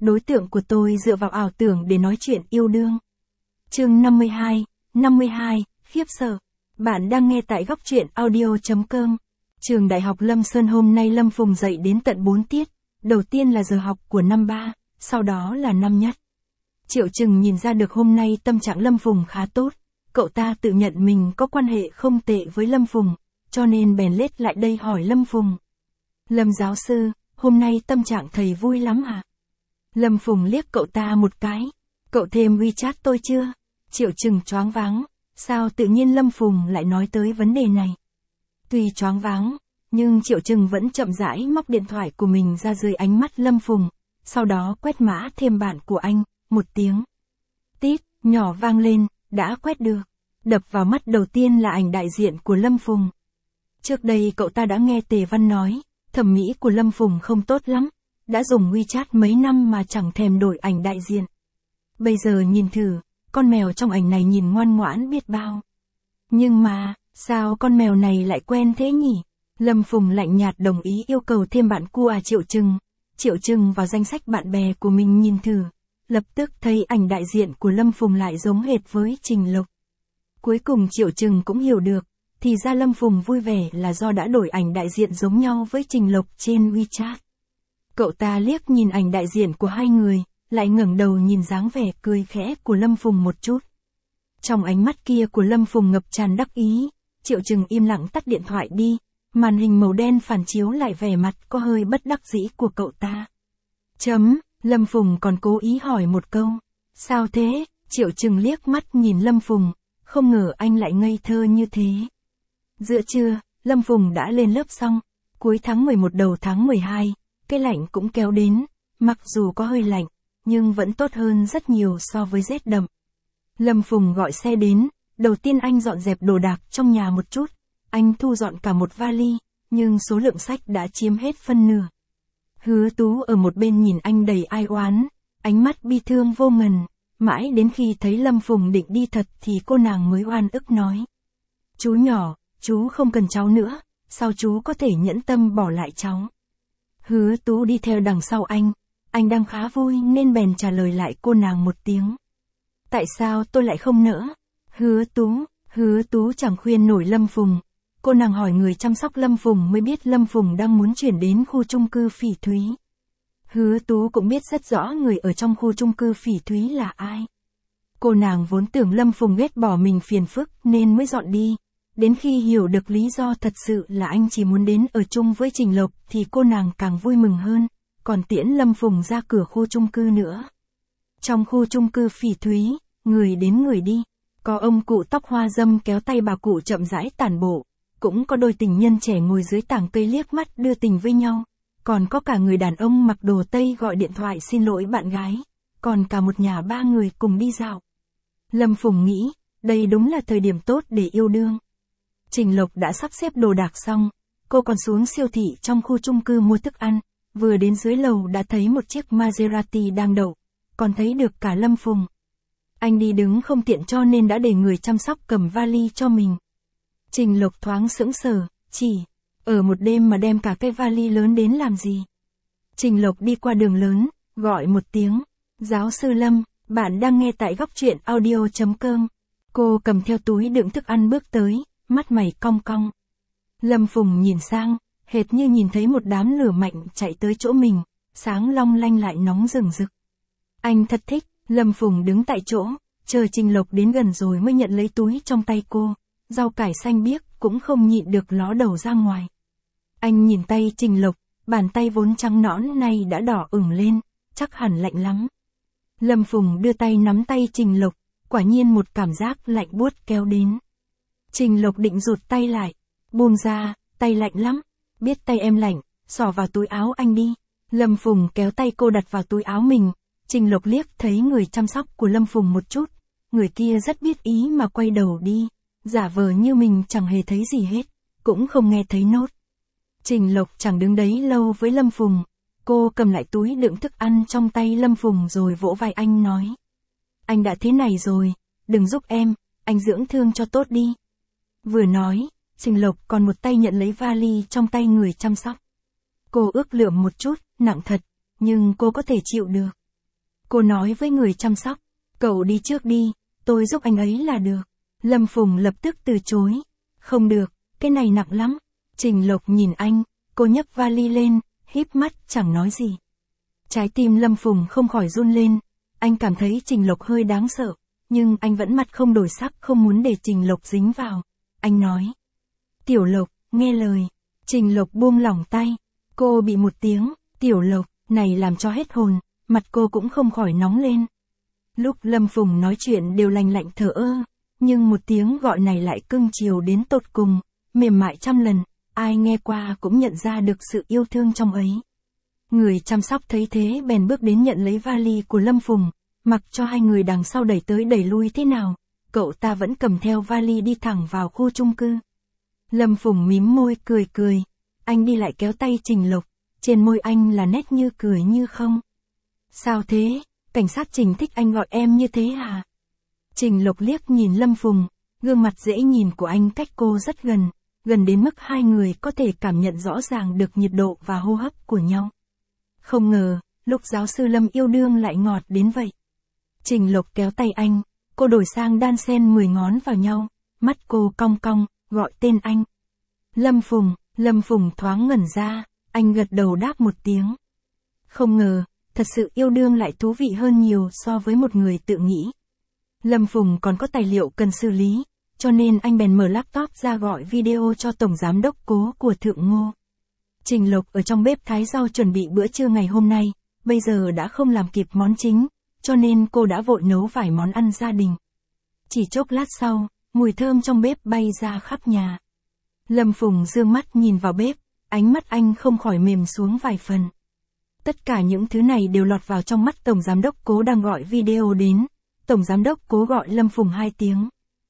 đối tượng của tôi dựa vào ảo tưởng để nói chuyện yêu đương. Chương 52, khiếp sợ. Bạn đang nghe tại góc truyện audio.com. Trường Đại học Lâm Sơn hôm nay Lâm Phùng dạy đến tận 4 tiết. Đầu tiên là giờ học của năm 3, sau đó là năm nhất. Triệu Trừng nhìn ra được hôm nay tâm trạng Lâm Phùng khá tốt. Cậu ta tự nhận mình có quan hệ không tệ với Lâm Phùng, cho nên bèn lết lại đây hỏi Lâm Phùng. Lâm giáo sư, hôm nay tâm trạng thầy vui lắm à? Lâm Phùng liếc cậu ta một cái. Cậu thêm WeChat tôi chưa? Triệu Trừng choáng váng. Sao tự nhiên Lâm Phùng lại nói tới vấn đề này? Tuy choáng váng, nhưng Triệu Trừng vẫn chậm rãi móc điện thoại của mình ra dưới ánh mắt Lâm Phùng, sau đó quét mã thêm bạn của anh, một tiếng. Tít, nhỏ vang lên, đã quét được. Đập vào mắt đầu tiên là ảnh đại diện của Lâm Phùng. Trước đây cậu ta đã nghe Tề Văn nói, thẩm mỹ của Lâm Phùng không tốt lắm, đã dùng WeChat mấy năm mà chẳng thèm đổi ảnh đại diện. Bây giờ nhìn thử, con mèo trong ảnh này nhìn ngoan ngoãn biết bao. Nhưng mà, sao con mèo này lại quen thế nhỉ? Lâm Phùng lạnh nhạt đồng ý yêu cầu thêm bạn cua Triệu Trừng. Triệu Trừng vào danh sách bạn bè của mình nhìn thử, lập tức thấy ảnh đại diện của Lâm Phùng lại giống hệt với Trình Lộc. Cuối cùng Triệu Trừng cũng hiểu được, thì ra Lâm Phùng vui vẻ là do đã đổi ảnh đại diện giống nhau với Trình Lộc trên WeChat. Cậu ta liếc nhìn ảnh đại diện của hai người, lại ngẩng đầu nhìn dáng vẻ cười khẽ của Lâm Phùng một chút. Trong ánh mắt kia của Lâm Phùng ngập tràn đắc ý, Triệu Trừng im lặng tắt điện thoại đi, màn hình màu đen phản chiếu lại vẻ mặt có hơi bất đắc dĩ của cậu ta. Lâm Phùng còn cố ý hỏi một câu. Sao thế? Triệu Trừng liếc mắt nhìn Lâm Phùng, không ngờ anh lại ngây thơ như thế. Giữa trưa, Lâm Phùng đã lên lớp xong, cuối tháng 11 đầu tháng 12, cái lạnh cũng kéo đến, mặc dù có hơi lạnh, nhưng vẫn tốt hơn rất nhiều so với rét đậm. Lâm Phùng gọi xe đến, đầu tiên anh dọn dẹp đồ đạc trong nhà một chút, anh thu dọn cả một vali, nhưng số lượng sách đã chiếm hết phân nửa. Hứa Tú ở một bên nhìn anh đầy ai oán, ánh mắt bi thương vô ngần, mãi đến khi thấy Lâm Phùng định đi thật thì cô nàng mới oan ức nói. Chú nhỏ, chú không cần cháu nữa, sao chú có thể nhẫn tâm bỏ lại cháu? Hứa Tú đi theo đằng sau anh đang khá vui nên bèn trả lời lại cô nàng một tiếng. Tại sao tôi lại không nỡ? Hứa Tú chẳng khuyên nổi Lâm Phùng. Cô nàng hỏi người chăm sóc Lâm Phùng mới biết Lâm Phùng đang muốn chuyển đến khu chung cư Phỉ Thúy. Hứa Tú cũng biết rất rõ người ở trong khu chung cư Phỉ Thúy là ai. Cô nàng vốn tưởng Lâm Phùng ghét bỏ mình phiền phức nên mới dọn đi. Đến khi hiểu được lý do thật sự là anh chỉ muốn đến ở chung với Trình Lộc thì cô nàng càng vui mừng hơn, còn tiễn Lâm Phùng ra cửa khu chung cư nữa. Trong khu chung cư Phỉ Thúy, người đến người đi, có ông cụ tóc hoa râm kéo tay bà cụ chậm rãi tản bộ, cũng có đôi tình nhân trẻ ngồi dưới tảng cây liếc mắt đưa tình với nhau, còn có cả người đàn ông mặc đồ Tây gọi điện thoại xin lỗi bạn gái, còn cả một nhà 3 người cùng đi dạo. Lâm Phùng nghĩ, đây đúng là thời điểm tốt để yêu đương. Trình Lộc đã sắp xếp đồ đạc xong, cô còn xuống siêu thị trong khu chung cư mua thức ăn, vừa đến dưới lầu đã thấy một chiếc Maserati đang đậu, còn thấy được cả Lâm Phùng. Anh đi đứng không tiện cho nên đã để người chăm sóc cầm vali cho mình. Trình Lộc thoáng sững sờ, ở một đêm mà đem cả cái vali lớn đến làm gì? Trình Lộc đi qua đường lớn, gọi một tiếng, giáo sư Lâm, bạn đang nghe tại góc truyện audio.com. Cô cầm theo túi đựng thức ăn bước tới, mắt mày cong cong. Lâm Phùng nhìn sang, hệt như nhìn thấy một đám lửa mạnh chạy tới chỗ mình, sáng long lanh lại nóng rừng rực. Anh thật thích. Lâm Phùng đứng tại chỗ, chờ Trình Lộc đến gần rồi mới nhận lấy túi trong tay cô, rau cải xanh biếc cũng không nhịn được ló đầu ra ngoài. Anh nhìn tay Trình Lộc, bàn tay vốn trắng nõn này đã đỏ ửng lên, chắc hẳn lạnh lắm. Lâm Phùng đưa tay nắm tay Trình Lộc, quả nhiên một cảm giác lạnh buốt kéo đến. Trình Lộc định rụt tay lại, buông ra, tay lạnh lắm, biết tay em lạnh, xỏ vào túi áo anh đi. Lâm Phùng kéo tay cô đặt vào túi áo mình. Trình Lộc liếc thấy người chăm sóc của Lâm Phùng một chút, người kia rất biết ý mà quay đầu đi, giả vờ như mình chẳng hề thấy gì hết, cũng không nghe thấy nốt. Trình Lộc chẳng đứng đấy lâu với Lâm Phùng, cô cầm lại túi đựng thức ăn trong tay Lâm Phùng rồi vỗ vai anh nói. Anh đã thế này rồi, đừng giúp em, anh dưỡng thương cho tốt đi. Vừa nói, Trình Lộc còn một tay nhận lấy vali trong tay người chăm sóc. Cô ước lượng một chút, nặng thật, nhưng cô có thể chịu được. Cô nói với người chăm sóc, cậu đi trước đi, tôi giúp anh ấy là được. Lâm Phùng lập tức từ chối. Không được, cái này nặng lắm. Trình Lộc nhìn anh, cô nhấc vali lên, híp mắt chẳng nói gì. Trái tim Lâm Phùng không khỏi run lên, anh cảm thấy Trình Lộc hơi đáng sợ, nhưng anh vẫn mặt không đổi sắc không muốn để Trình Lộc dính vào. Anh nói, Tiểu Lộc, nghe lời. Trình Lộc buông lỏng tay, cô bị một tiếng, Tiểu Lộc, này làm cho hết hồn, mặt cô cũng không khỏi nóng lên. Lúc Lâm Phùng nói chuyện đều lành lạnh thờ ơ, nhưng một tiếng gọi này lại cưng chiều đến tột cùng, mềm mại trăm lần, ai nghe qua cũng nhận ra được sự yêu thương trong ấy. Người chăm sóc thấy thế bèn bước đến nhận lấy vali của Lâm Phùng, mặc cho hai người đằng sau đẩy tới đẩy lui thế nào, cậu ta vẫn cầm theo vali đi thẳng vào khu chung cư. Lâm Phùng mím môi cười cười, anh đi lại kéo tay Trình Lộc, trên môi anh là nét như cười như không. Sao thế, cảnh sát Trình thích anh gọi em như thế à? Trình Lộc liếc nhìn Lâm Phùng, gương mặt dễ nhìn của anh cách cô rất gần, gần đến mức hai người có thể cảm nhận rõ ràng được nhiệt độ và hô hấp của nhau. Không ngờ, lúc giáo sư Lâm yêu đương lại ngọt đến vậy. Trình Lộc kéo tay anh, cô đổi sang đan xen 10 ngón vào nhau, mắt cô cong cong, gọi tên anh. Lâm Phùng thoáng ngẩn ra, anh gật đầu đáp một tiếng. Không ngờ, thật sự yêu đương lại thú vị hơn nhiều so với một người tự nghĩ. Lâm Phùng còn có tài liệu cần xử lý, cho nên anh bèn mở laptop ra gọi video cho Tổng Giám đốc Cố của Thượng Ngô. Trình Lộc ở trong bếp thái rau chuẩn bị bữa trưa ngày hôm nay, bây giờ đã không làm kịp món chính, cho nên cô đã vội nấu vài món ăn gia đình. Chỉ chốc lát sau, mùi thơm trong bếp bay ra khắp nhà. Lâm Phùng dương mắt nhìn vào bếp, ánh mắt anh không khỏi mềm xuống vài phần. Tất cả những thứ này đều lọt vào trong mắt Tổng Giám đốc Cố đang gọi video đến. Tổng Giám đốc Cố gọi Lâm Phùng 2 tiếng.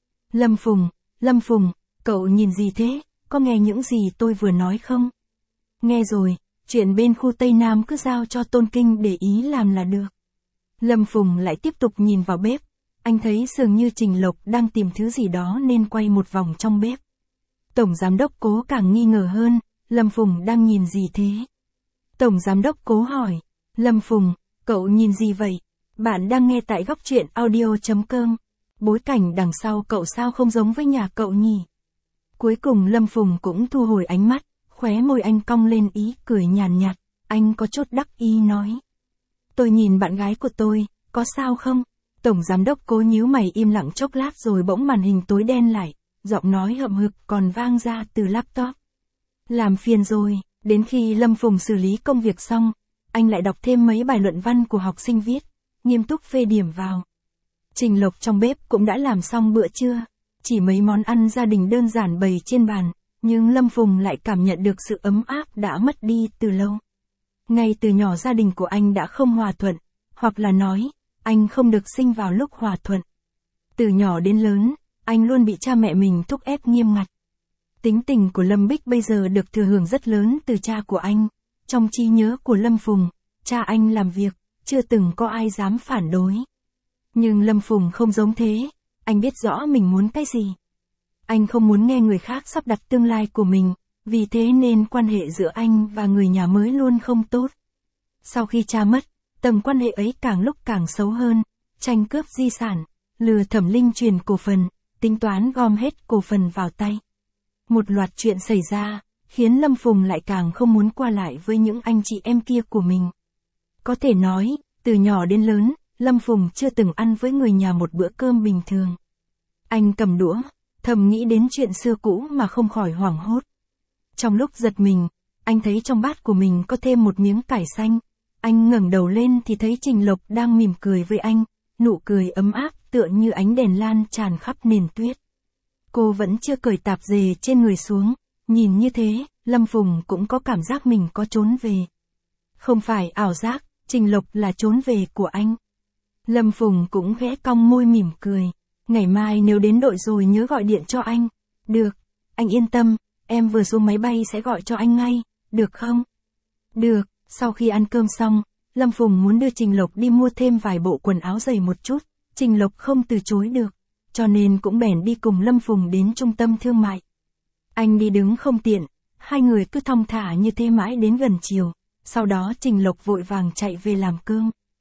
Lâm Phùng, cậu nhìn gì thế, có nghe những gì tôi vừa nói không? Nghe rồi, chuyện bên khu Tây Nam cứ giao cho Tôn Kinh để ý làm là được. Lâm Phùng lại tiếp tục nhìn vào bếp, anh thấy dường như Trình Lộc đang tìm thứ gì đó nên quay một vòng trong bếp. Tổng Giám đốc Cố càng nghi ngờ hơn, Lâm Phùng đang nhìn gì thế? Tổng Giám đốc Cố hỏi, Lâm Phùng, cậu nhìn gì vậy? Bạn đang nghe tại góc truyện audio.com. Bối cảnh đằng sau cậu sao không giống với nhà cậu nhỉ? Cuối cùng Lâm Phùng cũng thu hồi ánh mắt, khóe môi anh cong lên ý cười nhàn nhạt, anh có chút đắc ý nói. Tôi nhìn bạn gái của tôi, có sao không? Tổng Giám đốc Cố nhíu mày im lặng chốc lát rồi bỗng màn hình tối đen lại, giọng nói hậm hực còn vang ra từ laptop. Làm phiền rồi, đến khi Lâm Phùng xử lý công việc xong, anh lại đọc thêm mấy bài luận văn của học sinh viết, nghiêm túc phê điểm vào. Trình Lộc trong bếp cũng đã làm xong bữa trưa, chỉ mấy món ăn gia đình đơn giản bày trên bàn, nhưng Lâm Phùng lại cảm nhận được sự ấm áp đã mất đi từ lâu. Ngay từ nhỏ gia đình của anh đã không hòa thuận, hoặc là nói, anh không được sinh vào lúc hòa thuận. Từ nhỏ đến lớn, anh luôn bị cha mẹ mình thúc ép nghiêm ngặt. Tính tình của Lâm Bích bây giờ được thừa hưởng rất lớn từ cha của anh. Trong trí nhớ của Lâm Phùng, cha anh làm việc, chưa từng có ai dám phản đối. Nhưng Lâm Phùng không giống thế, anh biết rõ mình muốn cái gì. Anh không muốn nghe người khác sắp đặt tương lai của mình, vì thế nên quan hệ giữa anh và người nhà mới luôn không tốt. Sau khi cha mất, tầng quan hệ ấy càng lúc càng xấu hơn, tranh cướp di sản, lừa Thẩm Linh truyền cổ phần, tính toán gom hết cổ phần vào tay. Một loạt chuyện xảy ra, khiến Lâm Phùng lại càng không muốn qua lại với những anh chị em kia của mình. Có thể nói, từ nhỏ đến lớn, Lâm Phùng chưa từng ăn với người nhà một bữa cơm bình thường. Anh cầm đũa, thầm nghĩ đến chuyện xưa cũ mà không khỏi hoảng hốt. Trong lúc giật mình, anh thấy trong bát của mình có thêm một miếng cải xanh. Anh ngẩng đầu lên thì thấy Trình Lộc đang mỉm cười với anh, nụ cười ấm áp tựa như ánh đèn lan tràn khắp nền tuyết. Cô vẫn chưa cởi tạp dề trên người xuống, nhìn như thế, Lâm Phùng cũng có cảm giác mình có trốn về. Không phải ảo giác, Trình Lộc là trốn về của anh. Lâm Phùng cũng khẽ cong môi mỉm cười, ngày mai nếu đến đội rồi nhớ gọi điện cho anh. Được, anh yên tâm, em vừa xuống máy bay sẽ gọi cho anh ngay, được không? Được, sau khi ăn cơm xong, Lâm Phùng muốn đưa Trình Lộc đi mua thêm vài bộ quần áo dày một chút, Trình Lộc không từ chối được, cho nên cũng bèn đi cùng Lâm Phùng đến trung tâm thương mại. Anh đi đứng không tiện, hai người cứ thong thả như thế mãi đến gần chiều, sau đó Trình Lộc vội vàng chạy về làm cơm.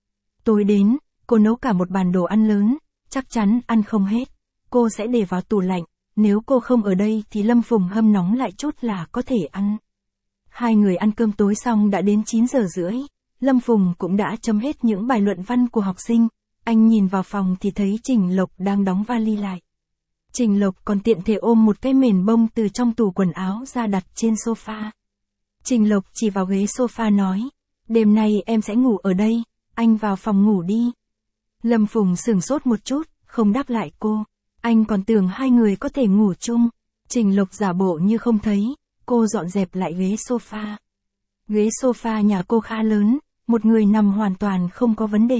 Tối đến, cô nấu cả một bàn đồ ăn lớn, chắc chắn ăn không hết. Cô sẽ để vào tủ lạnh, nếu cô không ở đây thì Lâm Phùng hâm nóng lại chút là có thể ăn. Hai người ăn cơm tối xong đã đến 9 giờ rưỡi, Lâm Phùng cũng đã chấm hết những bài luận văn của học sinh, anh nhìn vào phòng thì thấy Trình Lộc đang đóng vali lại. Trình Lộc còn tiện thể ôm một cái mền bông từ trong tủ quần áo ra đặt trên sofa. Trình Lộc chỉ vào ghế sofa nói, đêm nay em sẽ ngủ ở đây, anh vào phòng ngủ đi. Lâm Phùng sửng sốt một chút, không đáp lại cô. Anh còn tưởng hai người có thể ngủ chung. Trình Lộc giả bộ như không thấy, cô dọn dẹp lại ghế sofa. Ghế sofa nhà cô khá lớn, một người nằm hoàn toàn không có vấn đề.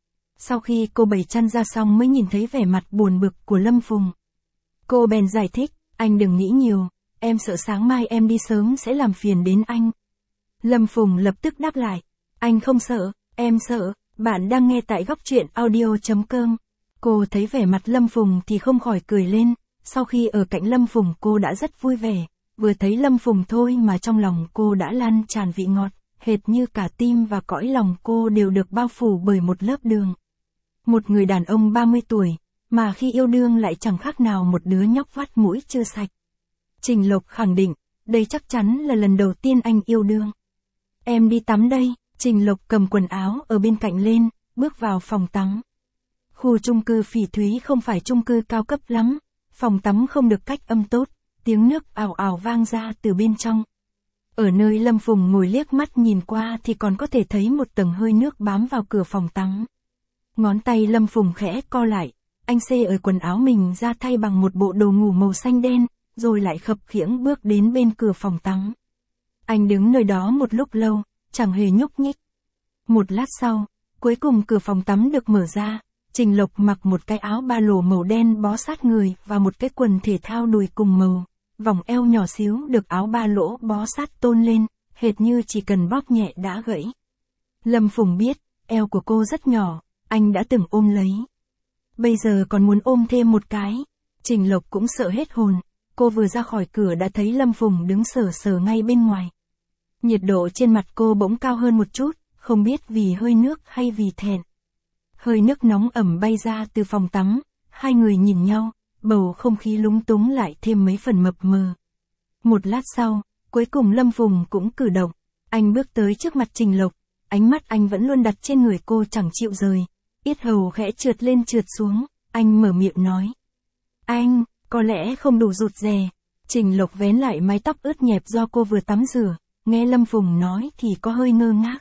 Sau khi cô bày chăn ra xong mới nhìn thấy vẻ mặt buồn bực của Lâm Phùng. Cô bèn giải thích, anh đừng nghĩ nhiều, em sợ sáng mai em đi sớm sẽ làm phiền đến anh. Lâm Phùng lập tức đáp lại, anh không sợ, em sợ. Bạn đang nghe tại góc truyện audio.com. Cô thấy vẻ mặt Lâm Phùng thì không khỏi cười lên, sau khi ở cạnh Lâm Phùng cô đã rất vui vẻ, vừa thấy Lâm Phùng thôi mà trong lòng cô đã lan tràn vị ngọt, hệt như cả tim và cõi lòng cô đều được bao phủ bởi một lớp đường. Một người đàn ông 30 tuổi, mà khi yêu đương lại chẳng khác nào một đứa nhóc vắt mũi chưa sạch. Trình Lộc khẳng định, đây chắc chắn là lần đầu tiên anh yêu đương. Em đi tắm đây. Trình Lộc cầm quần áo ở bên cạnh lên, bước vào phòng tắm. Khu chung cư Phỉ Thúy không phải chung cư cao cấp lắm, phòng tắm không được cách âm tốt, tiếng nước ào ào vang ra từ bên trong. Ở nơi Lâm Phùng ngồi liếc mắt nhìn qua thì còn có thể thấy một tầng hơi nước bám vào cửa phòng tắm. Ngón tay Lâm Phùng khẽ co lại, anh xê ở quần áo mình ra thay bằng một bộ đồ ngủ màu xanh đen, rồi lại khập khiễng bước đến bên cửa phòng tắm. Anh đứng nơi đó một lúc lâu, chẳng hề nhúc nhích. Một lát sau, cuối cùng cửa phòng tắm được mở ra, Trình Lộc mặc một cái áo ba lỗ màu đen bó sát người và một cái quần thể thao đùi cùng màu, vòng eo nhỏ xíu được áo ba lỗ bó sát tôn lên, hệt như chỉ cần bóp nhẹ đã gãy. Lâm Phùng biết, eo của cô rất nhỏ, anh đã từng ôm lấy. Bây giờ còn muốn ôm thêm một cái, Trình Lộc cũng sợ hết hồn, cô vừa ra khỏi cửa đã thấy Lâm Phùng đứng sờ sờ ngay bên ngoài. Nhiệt độ trên mặt cô bỗng cao hơn một chút, không biết vì hơi nước hay vì thẹn. Hơi nước nóng ẩm bay ra từ phòng tắm, hai người nhìn nhau, bầu không khí lúng túng lại thêm mấy phần mập mờ. Một lát sau, cuối cùng Lâm Phùng cũng cử động, anh bước tới trước mặt Trình Lộc, ánh mắt anh vẫn luôn đặt trên người cô chẳng chịu rời, yết hầu khẽ trượt lên trượt xuống, anh mở miệng nói. Anh, có lẽ không đủ rụt rè. Trình Lộc vén lại mái tóc ướt nhẹp do cô vừa tắm rửa. Nghe Lâm Phùng nói thì có hơi ngơ ngác.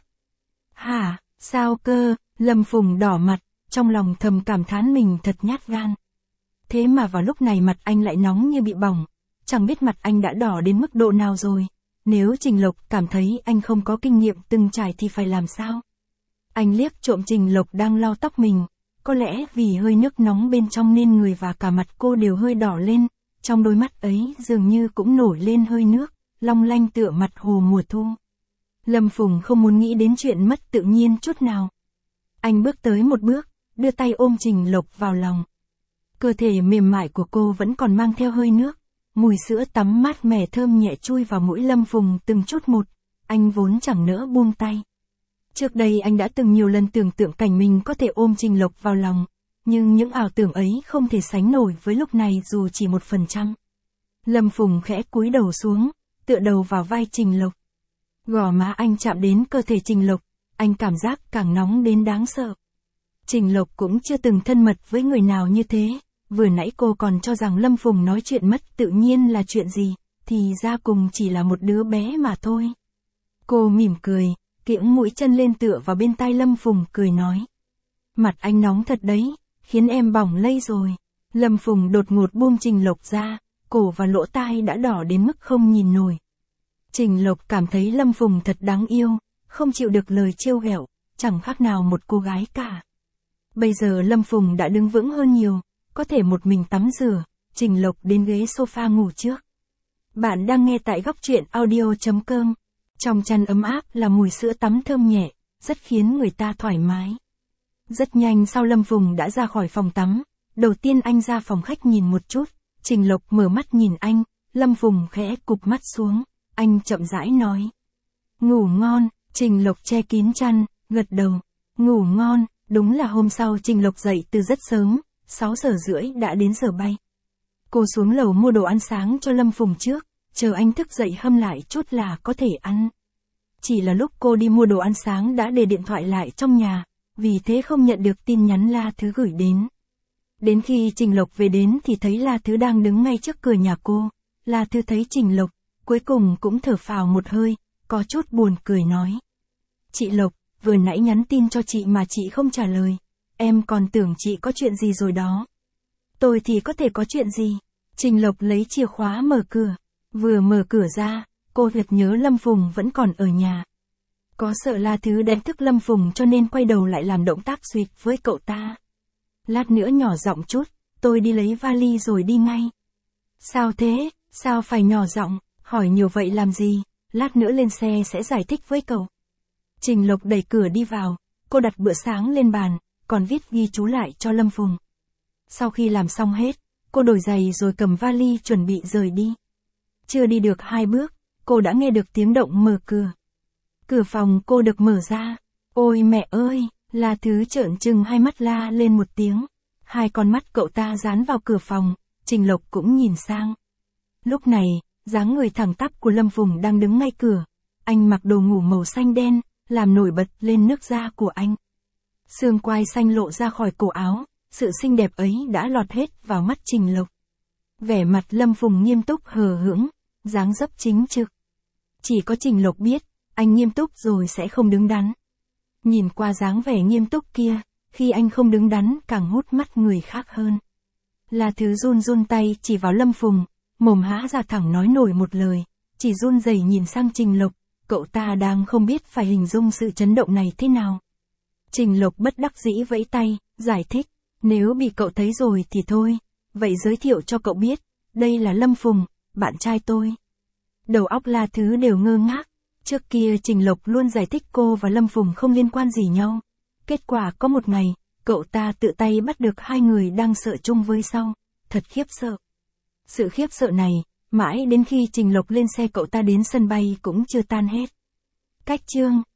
Hả, sao cơ? Lâm Phùng đỏ mặt, trong lòng thầm cảm thán mình thật nhát gan. Thế mà vào lúc này mặt anh lại nóng như bị bỏng, chẳng biết mặt anh đã đỏ đến mức độ nào rồi. Nếu Trình Lộc cảm thấy anh không có kinh nghiệm từng trải thì phải làm sao? Anh liếc trộm Trình Lộc đang lau tóc mình, có lẽ vì hơi nước nóng bên trong nên người và cả mặt cô đều hơi đỏ lên, trong đôi mắt ấy dường như cũng nổi lên hơi nước, long lanh tựa mặt hồ mùa thu. Lâm Phùng không muốn nghĩ đến chuyện mất tự nhiên chút nào. Anh bước tới một bước, đưa tay ôm Trình Lộc vào lòng. Cơ thể mềm mại của cô vẫn còn mang theo hơi nước, mùi sữa tắm mát mẻ thơm nhẹ chui vào mũi Lâm Phùng từng chút một, anh vốn chẳng nỡ buông tay. Trước đây anh đã từng nhiều lần tưởng tượng cảnh mình có thể ôm Trình Lộc vào lòng, nhưng những ảo tưởng ấy không thể sánh nổi với lúc này dù chỉ 1%. Lâm Phùng khẽ cúi đầu xuống, tựa đầu vào vai Trình Lộc. Gò má anh chạm đến cơ thể Trình Lộc, anh cảm giác càng nóng đến đáng sợ. Trình Lộc cũng chưa từng thân mật với người nào như thế, vừa nãy cô còn cho rằng Lâm Phùng nói chuyện mất tự nhiên là chuyện gì, thì ra cùng chỉ là một đứa bé mà thôi. Cô mỉm cười, kiễng mũi chân lên tựa vào bên tai Lâm Phùng cười nói. Mặt anh nóng thật đấy, khiến em bỏng lây rồi. Lâm Phùng đột ngột buông Trình Lộc ra, cổ và lỗ tai đã đỏ đến mức không nhìn nổi. Trình Lộc cảm thấy Lâm Phùng thật đáng yêu, không chịu được lời trêu ghẹo, chẳng khác nào một cô gái cả. Bây giờ Lâm Phùng đã đứng vững hơn nhiều, có thể một mình tắm rửa, Trình Lộc đến ghế sofa ngủ trước. Bạn đang nghe tại góc truyện audio.com. Trong chăn ấm áp là mùi sữa tắm thơm nhẹ, rất khiến người ta thoải mái. Rất nhanh sau Lâm Phùng đã ra khỏi phòng tắm, đầu tiên anh ra phòng khách nhìn một chút, Trình Lộc mở mắt nhìn anh, Lâm Phùng khẽ cụp mắt xuống, anh chậm rãi nói. Ngủ ngon, Trình Lộc che kín chăn, gật đầu. Ngủ ngon, Đúng là hôm sau Trình Lộc dậy từ rất sớm, 6 giờ rưỡi đã đến giờ bay. Cô xuống lầu mua đồ ăn sáng cho Lâm Phùng trước, chờ anh thức dậy hâm lại chút là có thể ăn. Chỉ là lúc cô đi mua đồ ăn sáng đã để điện thoại lại trong nhà, vì thế không nhận được tin nhắn La Thứ gửi đến. Đến khi Trình Lộc về đến thì thấy La Thứ đang đứng ngay trước cửa nhà cô. La Thứ thấy Trình Lộc, cuối cùng cũng thở phào một hơi, có chút buồn cười nói. Chị Lộc, vừa nãy nhắn tin cho chị mà chị không trả lời. Em còn tưởng chị có chuyện gì rồi đó. Tôi thì có thể có chuyện gì? Trình Lộc lấy chìa khóa mở cửa. Vừa mở cửa ra, cô Việt nhớ Lâm Phùng vẫn còn ở nhà. Có sợ La Thứ đánh thức Lâm Phùng cho nên quay đầu lại làm động tác xuyệt với cậu ta. Lát nữa nhỏ giọng chút, tôi đi lấy vali rồi đi ngay. Sao thế, sao phải nhỏ giọng, hỏi nhiều vậy làm gì, lát nữa lên xe sẽ giải thích với cậu. Trình Lộc đẩy cửa đi vào, cô đặt bữa sáng lên bàn, còn viết ghi chú lại cho Lâm Phùng. Sau khi làm xong hết, cô đổi giày rồi cầm vali chuẩn bị rời đi. Chưa đi được 2 bước, cô đã nghe được tiếng động mở cửa. Cửa phòng cô được mở ra. Ôi mẹ ơi, La Thứ trợn trừng hai mắt la lên một tiếng. Hai con mắt cậu ta dán vào cửa phòng, Trình Lộc cũng nhìn sang. Lúc này, dáng người thẳng tắp của Lâm Phùng đang đứng ngay cửa. Anh mặc đồ ngủ màu xanh đen, làm nổi bật lên nước da của anh. Xương quai xanh lộ ra khỏi cổ áo, sự xinh đẹp ấy đã lọt hết vào mắt Trình Lộc. Vẻ mặt Lâm Phùng nghiêm túc hờ hững, dáng dấp chính trực. Chỉ có Trình Lộc biết, anh nghiêm túc rồi sẽ không đứng đắn. Nhìn qua dáng vẻ nghiêm túc kia, khi anh không đứng đắn càng hút mắt người khác hơn. La Thứ run run tay chỉ vào Lâm Phùng, mồm há ra thẳng nói nổi một lời, chỉ run rẩy nhìn sang Trình Lộc, cậu ta đang không biết phải hình dung sự chấn động này thế nào. Trình Lộc bất đắc dĩ vẫy tay, giải thích, nếu bị cậu thấy rồi thì thôi, vậy giới thiệu cho cậu biết, đây là Lâm Phùng, bạn trai tôi. Đầu óc La Thứ đều ngơ ngác. Trước kia Trình Lộc luôn giải thích cô và Lâm Phùng không liên quan gì nhau. Kết quả có một ngày, cậu ta tự tay bắt được hai người đang sợ chung với nhau. Thật khiếp sợ. Sự khiếp sợ này, mãi đến khi Trình Lộc lên xe cậu ta đến sân bay cũng chưa tan hết. Cách chương